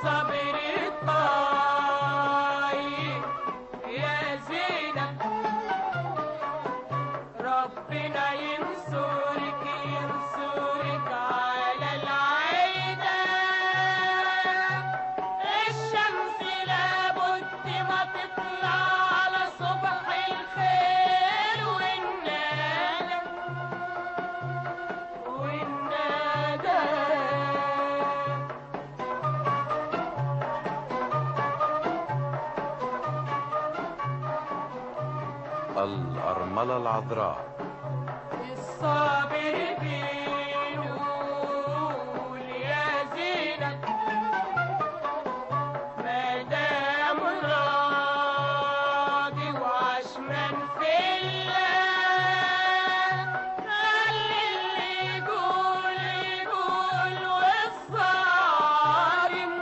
الصبر الطيب يا زينب، ربنا ينصرك ينصرك على العيدة. الشمس لابد ما تطلع على صبح الخير والندى والندى. الأرملة العذراء. الصابر بيقول يا زينب، ما دام راضي وعشمان فيا، خلي اللي يقول يقول، والظالم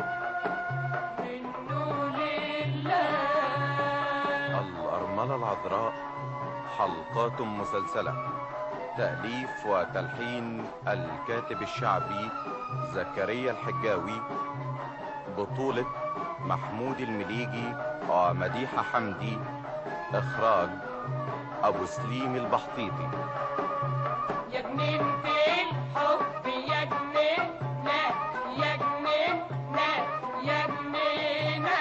منه لله. الأرملة العذراء حلقات مسلسلة، تأليف وتلحين الكاتب الشعبي زكريا الحجاوي، بطولة محمود المليجي ومديحة حمدي، إخراج أبو سليم البحطيطي. يا جنينة الحب يا جنينة يا جنينة يا جنينة،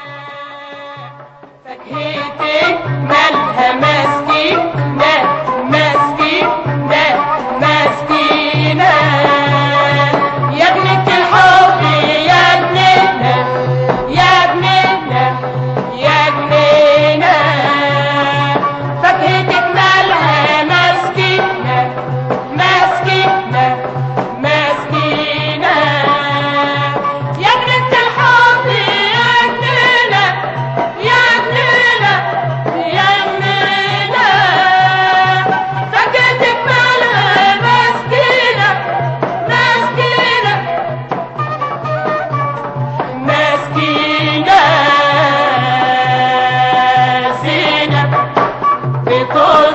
فاكهتك مالها مسكينة مسكينة مسكينة. يا جنينة الحب يا جنينة يا جنينة يا جنينة، فاكهتك مالها مسكينة مسكينة مسكينة. يا جنينة الحب يا جنينة يا جنينة يا جنينة، فاكهتك مالها مسكينة مسكينة مسكينة. زينب بتقول